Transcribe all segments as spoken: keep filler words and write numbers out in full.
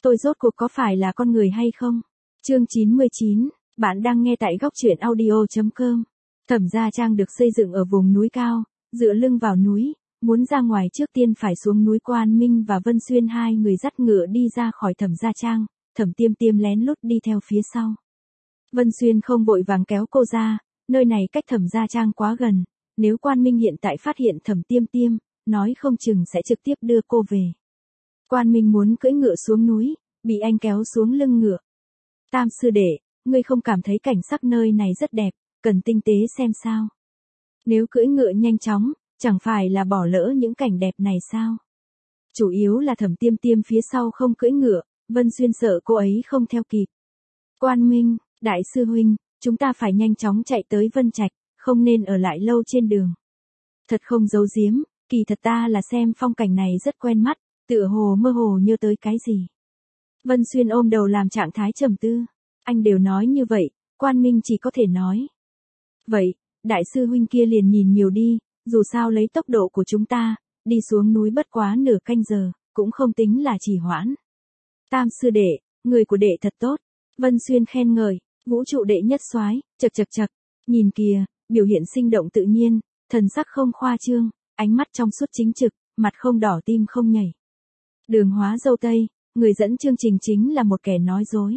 tôi rốt cuộc có phải là con người hay không? Chương chín mươi chín, bạn đang nghe tại góc truyện audio chấm com. Thẩm Gia Trang được xây dựng ở vùng núi cao, dựa lưng vào núi, muốn ra ngoài trước tiên phải xuống núi. Quan Minh và Vân Xuyên hai người dắt ngựa đi ra khỏi Thẩm Gia Trang, Thẩm Tiêm Tiêm lén lút đi theo phía sau. Vân Xuyên không vội vàng kéo cô ra, nơi này cách Thẩm Gia Trang quá gần, nếu Quan Minh hiện tại phát hiện Thẩm Tiêm Tiêm, nói không chừng sẽ trực tiếp đưa cô về. Quan Minh muốn cưỡi ngựa xuống núi, bị anh kéo xuống lưng ngựa. Tam sư đệ, ngươi không cảm thấy cảnh sắc nơi này rất đẹp, cần tinh tế xem sao? Nếu cưỡi ngựa nhanh chóng, chẳng phải là bỏ lỡ những cảnh đẹp này sao? Chủ yếu là Thẩm Tiêm Tiêm phía sau không cưỡi ngựa, Vân Xuyên sợ cô ấy không theo kịp. Quan Minh, đại sư huynh, chúng ta phải nhanh chóng chạy tới Vân Trạch, không nên ở lại lâu trên đường. Thật không giấu giếm, kỳ thật ta là xem phong cảnh này rất quen mắt, tựa hồ mơ hồ nhớ tới cái gì. Vân Xuyên ôm đầu làm trạng thái trầm tư. Anh đều nói như vậy, Quan Minh chỉ có thể nói. Vậy, đại sư huynh kia liền nhìn nhiều đi, dù sao lấy tốc độ của chúng ta, đi xuống núi bất quá nửa canh giờ, cũng không tính là trì hoãn. Tam sư đệ, người của đệ thật tốt. Vân Xuyên khen ngợi, vũ trụ đệ nhất soái, chật chật chật, nhìn kìa, biểu hiện sinh động tự nhiên, thần sắc không khoa trương, ánh mắt trong suốt chính trực, mặt không đỏ tim không nhảy. Đường Hóa dâu tây, người dẫn chương trình chính là một kẻ nói dối.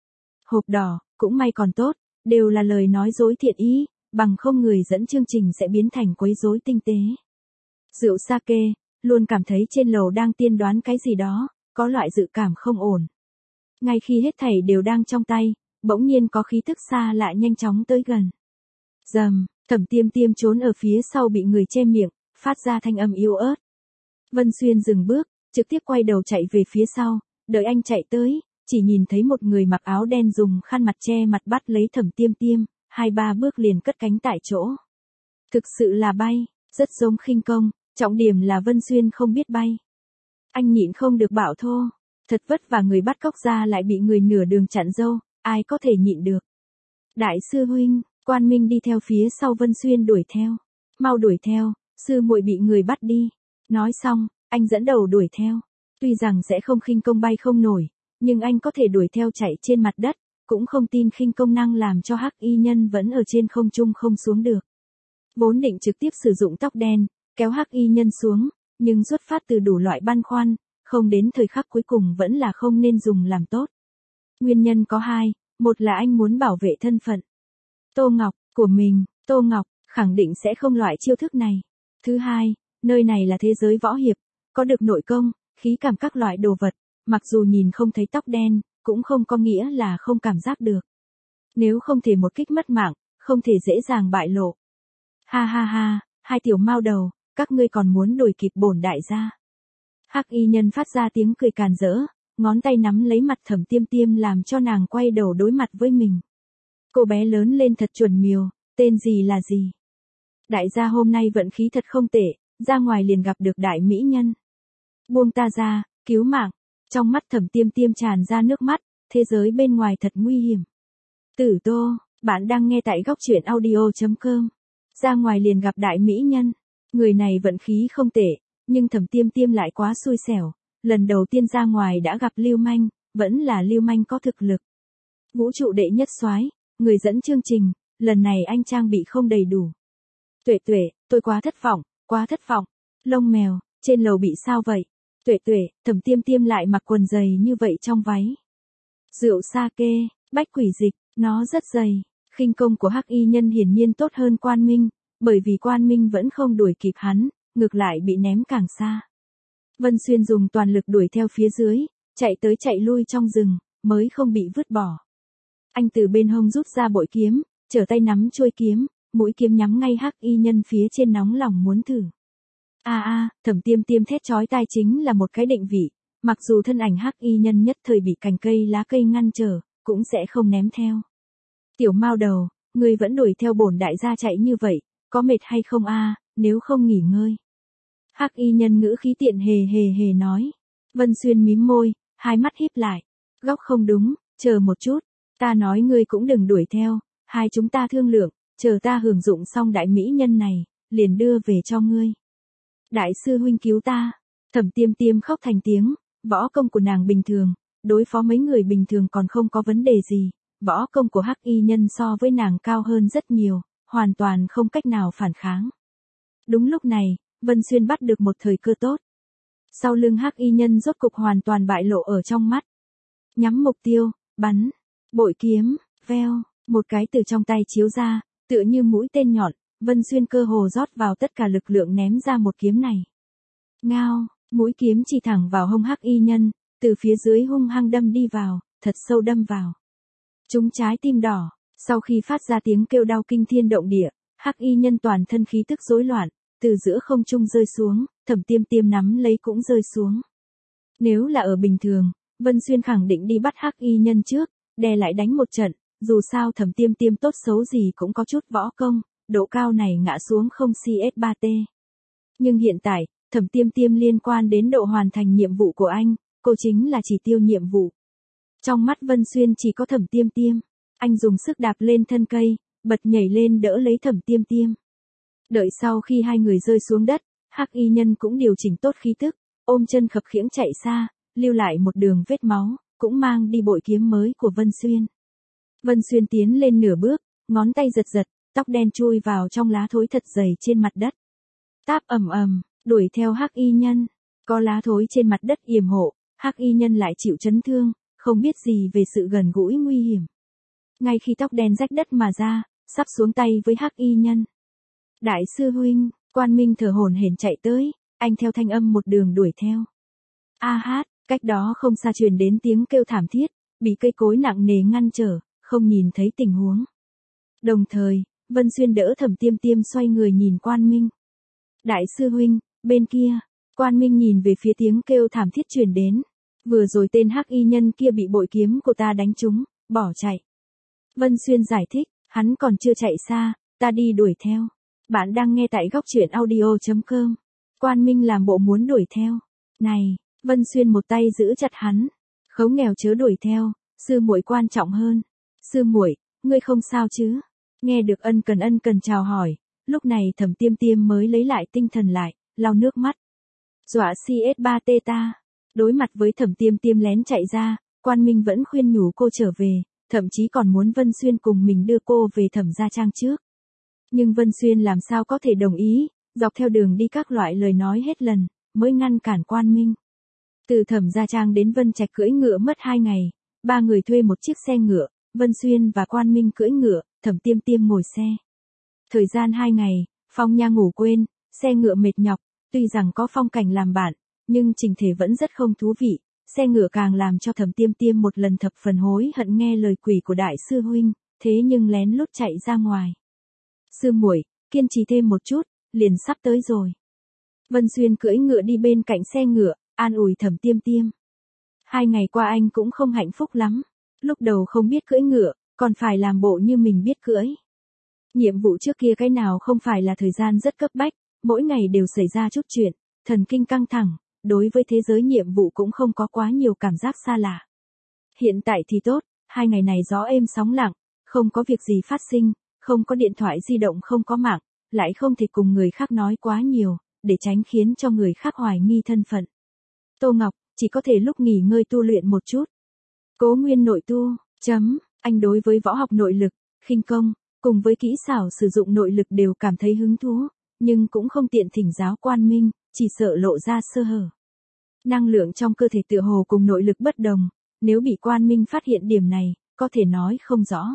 Hộp đỏ, cũng may còn tốt, đều là lời nói dối thiện ý, bằng không người dẫn chương trình sẽ biến thành quấy rối tinh tế. Rượu sake, luôn cảm thấy trên lầu đang tiên đoán cái gì đó, có loại dự cảm không ổn. Ngay khi hết thảy đều đang trong tay, bỗng nhiên có khí tức xa lạ nhanh chóng tới gần. Rầm, Thẩm Tiêm Tiêm trốn ở phía sau bị người che miệng, phát ra thanh âm yếu ớt. Vân Xuyên dừng bước, trực tiếp quay đầu chạy về phía sau, đợi anh chạy tới, chỉ nhìn thấy một người mặc áo đen dùng khăn mặt che mặt bắt lấy Thẩm Tiêm Tiêm, hai ba bước liền cất cánh tại chỗ. Thực sự là bay, rất giống khinh công, trọng điểm là Vân Xuyên không biết bay. Anh nhịn không được bảo thô, thật vất vả người bắt cóc ra lại bị người nửa đường chặn dâu, ai có thể nhịn được. Đại sư huynh, Quan Minh đi theo phía sau Vân Xuyên đuổi theo, mau đuổi theo, sư muội bị người bắt đi. Nói xong, anh dẫn đầu đuổi theo, tuy rằng sẽ không khinh công bay không nổi, nhưng anh có thể đuổi theo chạy trên mặt đất, cũng không tin khinh công năng làm cho Hắc Y Nhân vẫn ở trên không trung không xuống được. Vốn định trực tiếp sử dụng tóc đen, kéo Hắc Y Nhân xuống, nhưng xuất phát từ đủ loại băn khoăn, không đến thời khắc cuối cùng vẫn là không nên dùng làm tốt. Nguyên nhân có hai, một là anh muốn bảo vệ thân phận Tô Ngọc của mình, Tô Ngọc khẳng định sẽ không loại chiêu thức này. Thứ hai, nơi này là thế giới võ hiệp, có được nội công, khí cảm các loại đồ vật, mặc dù nhìn không thấy tóc đen, cũng không có nghĩa là không cảm giác được. Nếu không thể một kích mất mạng, không thể dễ dàng bại lộ. Ha ha ha, hai tiểu mao đầu, các ngươi còn muốn đuổi kịp bổn đại gia. Hắc Y Nhân phát ra tiếng cười càn rỡ, ngón tay nắm lấy mặt Thẩm Tiêm Tiêm làm cho nàng quay đầu đối mặt với mình. Cô bé lớn lên thật chuẩn miều, tên gì là gì? Đại gia hôm nay vận khí thật không tệ, ra ngoài liền gặp được đại mỹ nhân. Buông ta ra, cứu mạng. Trong mắt Thẩm Tiêm Tiêm tràn ra nước mắt, thế giới bên ngoài thật nguy hiểm. Tử Tô, bạn đang nghe tại góc truyện audio chấm com. Ra ngoài liền gặp đại mỹ nhân. Người này vận khí không tệ, nhưng Thẩm Tiêm Tiêm lại quá xui xẻo. Lần đầu tiên ra ngoài đã gặp lưu manh, vẫn là lưu manh có thực lực. Vũ trụ đệ nhất soái, người dẫn chương trình, lần này anh trang bị không đầy đủ. Tuệ Tuệ, tôi quá thất vọng, quá thất vọng. Lông mèo, trên lầu bị sao vậy? Tuệ Tuệ, Thẩm Tiêm Tiêm lại mặc quần dày như vậy trong váy. Rượu sake, bách quỷ dịch, nó rất dày. Khinh công của Hắc Y Nhân hiển nhiên tốt hơn Quan Minh, bởi vì Quan Minh vẫn không đuổi kịp hắn, ngược lại bị ném càng xa. Vân Xuyên dùng toàn lực đuổi theo phía dưới, chạy tới chạy lui trong rừng, mới không bị vứt bỏ. Anh từ bên hông rút ra bội kiếm, trở tay nắm chuôi kiếm, mũi kiếm nhắm ngay Hắc Y Nhân phía trên nóng lòng muốn thử. A a, Thẩm Tiêm Tiêm thét chói tai chính là một cái định vị, mặc dù thân ảnh Hắc Y Nhân nhất thời bị cành cây lá cây ngăn trở, cũng sẽ không ném theo. Tiểu mao đầu, ngươi vẫn đuổi theo bổn đại gia chạy như vậy, có mệt hay không a? Nếu không nghỉ ngơi. Hắc Y Nhân ngữ khí tiện hề hề hề nói. Vân Xuyên mím môi, hai mắt híp lại. Góc không đúng, chờ một chút, ta nói ngươi cũng đừng đuổi theo, hai chúng ta thương lượng, chờ ta hưởng dụng xong đại mỹ nhân này, liền đưa về cho ngươi. Đại sư huynh cứu ta. Thẩm Tiêm Tiêm khóc thành tiếng, võ công của nàng bình thường, đối phó mấy người bình thường còn không có vấn đề gì, võ công của hắc y nhân so với nàng cao hơn rất nhiều, hoàn toàn không cách nào phản kháng. Đúng lúc này, Vân Xuyên bắt được một thời cơ tốt. Sau lưng hắc y nhân rốt cục hoàn toàn bại lộ ở trong mắt. Nhắm mục tiêu, bắn, bội kiếm, veo, một cái từ trong tay chiếu ra, tựa như mũi tên nhọn, Vân Xuyên cơ hồ rót vào tất cả lực lượng ném ra một kiếm này. Ngao, mũi kiếm chỉ thẳng vào hông hắc y nhân, từ phía dưới hung hăng đâm đi vào, thật sâu đâm vào. Trúng trái tim đỏ, sau khi phát ra tiếng kêu đau kinh thiên động địa, hắc y nhân toàn thân khí tức rối loạn, từ giữa không trung rơi xuống, Thẩm Tiêm Tiêm nắm lấy cũng rơi xuống. Nếu là ở bình thường, Vân Xuyên khẳng định đi bắt hắc y nhân trước, đè lại đánh một trận, dù sao Thẩm Tiêm Tiêm tốt xấu gì cũng có chút võ công, độ cao này ngã xuống không xê ét ba tê. Nhưng hiện tại, Thẩm Tiêm Tiêm liên quan đến độ hoàn thành nhiệm vụ của anh, cô chính là chỉ tiêu nhiệm vụ. Trong mắt Vân Xuyên chỉ có Thẩm Tiêm Tiêm, anh dùng sức đạp lên thân cây, bật nhảy lên đỡ lấy Thẩm Tiêm Tiêm. Đợi sau khi hai người rơi xuống đất, hắc y nhân cũng điều chỉnh tốt khí tức, ôm chân khập khiễng chạy xa, lưu lại một đường vết máu, cũng mang đi bội kiếm mới của Vân Xuyên. Vân Xuyên tiến lên nửa bước, ngón tay giật giật, tóc đen chui vào trong lá thối thật dày trên mặt đất. Táp ầm ầm, đuổi theo hắc y nhân, có lá thối trên mặt đất yểm hộ, hắc y nhân lại chịu chấn thương, không biết gì về sự gần gũi nguy hiểm. Ngay khi tóc đen rách đất mà ra, sắp xuống tay với hắc y nhân. Đại sư huynh, Quan Minh thở hổn hển chạy tới, anh theo thanh âm một đường đuổi theo. A hát, cách đó không xa truyền đến tiếng kêu thảm thiết, bị cây cối nặng nề ngăn trở, không nhìn thấy tình huống. Đồng thời, Vân Xuyên đỡ Thẩm Tiêm Tiêm xoay người nhìn Quan Minh. Đại sư huynh, bên kia, Quan Minh nhìn về phía tiếng kêu thảm thiết truyền đến. Vừa rồi tên hắc y nhân kia bị bội kiếm của ta đánh trúng, bỏ chạy. Vân Xuyên giải thích, hắn còn chưa chạy xa, ta đi đuổi theo. Bạn đang nghe tại góc truyện audio chấm com. Quan Minh làm bộ muốn đuổi theo. Này, Vân Xuyên một tay giữ chặt hắn. Khấu nghèo chớ đuổi theo, sư muội quan trọng hơn. Sư muội, ngươi không sao chứ? Nghe được ân cần ân cần chào hỏi, lúc này Thẩm Tiêm Tiêm mới lấy lại tinh thần lại, lau nước mắt. Dọa xê ét ba tê ta. Đối mặt với Thẩm Tiêm Tiêm lén chạy ra, Quan Minh vẫn khuyên nhủ cô trở về, thậm chí còn muốn Vân Xuyên cùng mình đưa cô về Thẩm gia trang trước. Nhưng Vân Xuyên làm sao có thể đồng ý, dọc theo đường đi các loại lời nói hết lần, mới ngăn cản Quan Minh. Từ Thẩm gia trang đến Vân Trạch cưỡi ngựa mất hai ngày, ba người thuê một chiếc xe ngựa, Vân Xuyên và Quan Minh cưỡi ngựa, Thẩm Tiêm Tiêm ngồi xe. Thời gian hai ngày, Phong Nha ngủ quên, xe ngựa mệt nhọc, tuy rằng có phong cảnh làm bạn, nhưng trình thể vẫn rất không thú vị, xe ngựa càng làm cho Thẩm Tiêm Tiêm một lần thập phần hối hận nghe lời quỷ của đại sư huynh, thế nhưng lén lút chạy ra ngoài. Sư muội, kiên trì thêm một chút, liền sắp tới rồi. Vân Xuyên cưỡi ngựa đi bên cạnh xe ngựa, an ủi Thẩm Tiêm Tiêm. Hai ngày qua anh cũng không hạnh phúc lắm, lúc đầu không biết cưỡi ngựa, còn phải làm bộ như mình biết cưỡi. Nhiệm vụ trước kia cái nào không phải là thời gian rất cấp bách, mỗi ngày đều xảy ra chút chuyện, thần kinh căng thẳng, đối với thế giới nhiệm vụ cũng không có quá nhiều cảm giác xa lạ. Hiện tại thì tốt, hai ngày này gió êm sóng lặng, không có việc gì phát sinh, không có điện thoại di động không có mạng, lại không thể cùng người khác nói quá nhiều, để tránh khiến cho người khác hoài nghi thân phận. Tô Ngọc, chỉ có thể lúc nghỉ ngơi tu luyện một chút. Cố Nguyên nội tu, chấm, anh đối với võ học nội lực, khinh công, cùng với kỹ xảo sử dụng nội lực đều cảm thấy hứng thú, nhưng cũng không tiện thỉnh giáo Quan Minh, chỉ sợ lộ ra sơ hở. Năng lượng trong cơ thể tựa hồ cùng nội lực bất đồng, nếu bị Quan Minh phát hiện điểm này, có thể nói không rõ.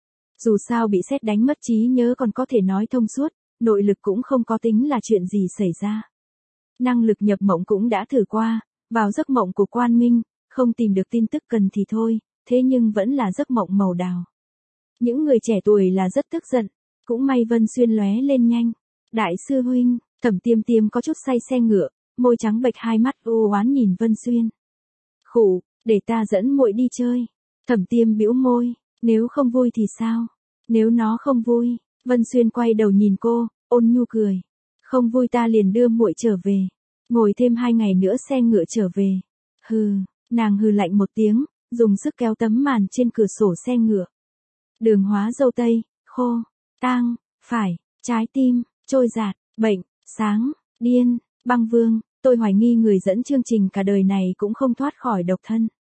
Dù sao bị sét đánh mất trí nhớ còn có thể nói thông suốt, nội lực cũng không có tính là chuyện gì xảy ra. Năng lực nhập mộng cũng đã thử qua, vào giấc mộng của Quan Minh, không tìm được tin tức cần thì thôi, thế nhưng vẫn là giấc mộng màu đào. Những người trẻ tuổi là rất tức giận, cũng may Vân Xuyên lóe lên nhanh. Đại sư huynh, Thẩm Tiêm Tiêm có chút say xe ngựa, môi trắng bệch hai mắt u oán nhìn Vân Xuyên. Khụ, để ta dẫn muội đi chơi. Thẩm Tiêm bĩu môi, nếu không vui thì sao? Nếu nó không vui, Vân Xuyên quay đầu nhìn cô, ôn nhu cười. Không vui ta liền đưa muội trở về, ngồi thêm hai ngày nữa xe ngựa trở về. Hừ, nàng hừ lạnh một tiếng, dùng sức kéo tấm màn trên cửa sổ xe ngựa. Đường hóa dâu tây, khô, tang, phải, trái tim, trôi giạt, bệnh, sáng, điên, băng vương, tôi hoài nghi người dẫn chương trình cả đời này cũng không thoát khỏi độc thân.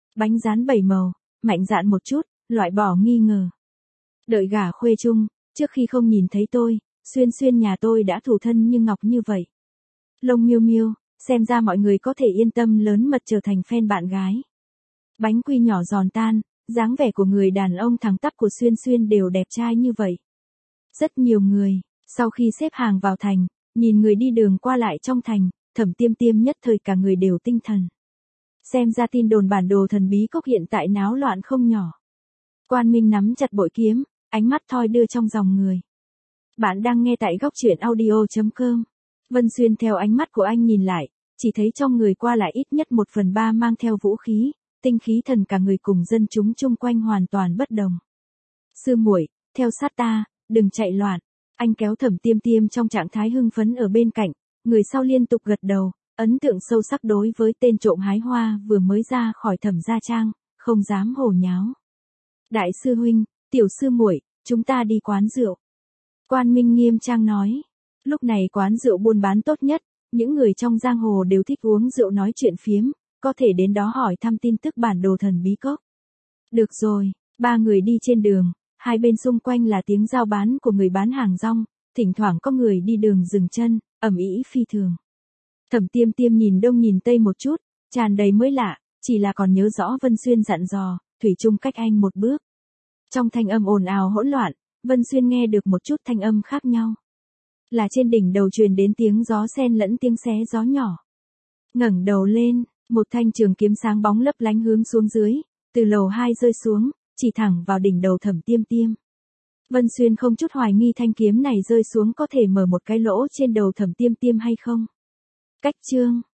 Bánh rán bảy màu, mạnh dạn một chút, loại bỏ nghi ngờ. Đợi gả khuê chung, trước khi không nhìn thấy tôi, Xuyên Xuyên nhà tôi đã thủ thân như ngọc như vậy. Lông miêu miêu, xem ra mọi người có thể yên tâm lớn mật trở thành fan bạn gái. Bánh quy nhỏ giòn tan, dáng vẻ của người đàn ông thẳng tắp của Xuyên Xuyên đều đẹp trai như vậy. Rất nhiều người, sau khi xếp hàng vào thành, nhìn người đi đường qua lại trong thành, Thẩm Tiêm Tiêm nhất thời cả người đều tinh thần. Xem ra tin đồn bản đồ thần bí cốc hiện tại náo loạn không nhỏ. Quan Minh nắm chặt bội kiếm, ánh mắt thoi đưa trong dòng người. Bạn đang nghe tại góc truyện audio chấm com. Vân Xuyên theo ánh mắt của anh nhìn lại, chỉ thấy trong người qua lại ít nhất một phần ba mang theo vũ khí, tinh khí thần cả người cùng dân chúng chung quanh hoàn toàn bất đồng. Sư muội, theo sát ta, đừng chạy loạn. Anh kéo Thẩm Tiêm Tiêm trong trạng thái hưng phấn ở bên cạnh, người sau liên tục gật đầu, ấn tượng sâu sắc đối với tên trộm hái hoa vừa mới ra khỏi Thẩm gia trang, không dám hồ nháo. Đại sư huynh, tiểu sư muội, chúng ta đi quán rượu. Quan Minh nghiêm trang nói. Lúc này quán rượu buôn bán tốt nhất, những người trong giang hồ đều thích uống rượu nói chuyện phiếm, có thể đến đó hỏi thăm tin tức bản đồ thần bí cốc. Được rồi, ba người đi trên đường, hai bên xung quanh là tiếng giao bán của người bán hàng rong, thỉnh thoảng có người đi đường dừng chân, ầm ĩ phi thường. Thẩm Tiêm Tiêm nhìn đông nhìn tây một chút, tràn đầy mới lạ, chỉ là còn nhớ rõ Vân Xuyên dặn dò, thủy chung cách anh một bước. Trong thanh âm ồn ào hỗn loạn, Vân Xuyên nghe được một chút thanh âm khác nhau. Là trên đỉnh đầu truyền đến tiếng gió xen lẫn tiếng xé gió nhỏ. Ngẩng đầu lên, một thanh trường kiếm sáng bóng lấp lánh hướng xuống dưới, từ lầu hai rơi xuống, chỉ thẳng vào đỉnh đầu Thẩm Tiêm Tiêm. Vân Xuyên không chút hoài nghi thanh kiếm này rơi xuống có thể mở một cái lỗ trên đầu Thẩm Tiêm Tiêm hay không. Cách chương